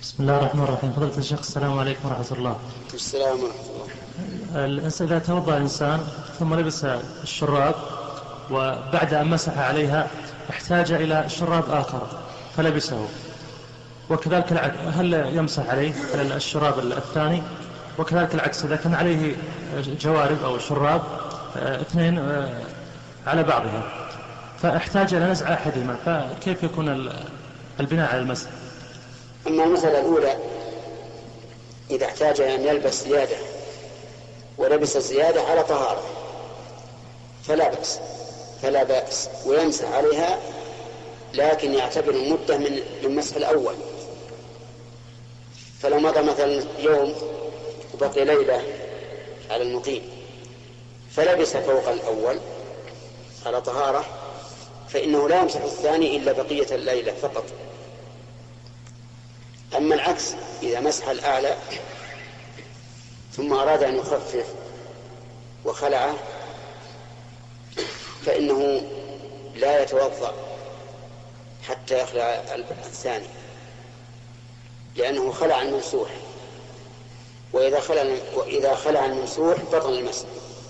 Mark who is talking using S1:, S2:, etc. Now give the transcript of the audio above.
S1: بسم الله الرحمن الرحيم. فضيلة الشيخ، السلام عليكم ورحمة الله.
S2: السلام ورحمة الله.
S1: إذا توضأ الإنسان ثم لبس الشراب وبعد أن مسح عليها احتاج إلى شراب آخر فلبسه، وكذلك العكس، هل يمسح عليه على الشراب الثاني؟ وكذلك العكس، إذا كان عليه جوارب أو شراب اثنين على بعضها فاحتاج إلى نزع أحدهما، فكيف يكون البناء على المسح؟
S2: أما المسألة الأولى، إذا احتاج أن يلبس زيادة ولبس الزيادة على طهارة فلا بأس ويمسح عليها، لكن يعتبر المدة من مسح الأول. فلو مضى مثلا يوم وبقي ليلة على المقيم فلبس فوق الأول على طهارة، فإنه لا يمسح الثاني إلا بقية الليلة فقط. أما العكس، إذا مسح الأعلى ثم أراد أن يخفف وخلعه فإنه لا يتوضأ حتى يخلع الثاني، لأنه خلع الممسوح، وإذا خلع الممسوح بطل المسح.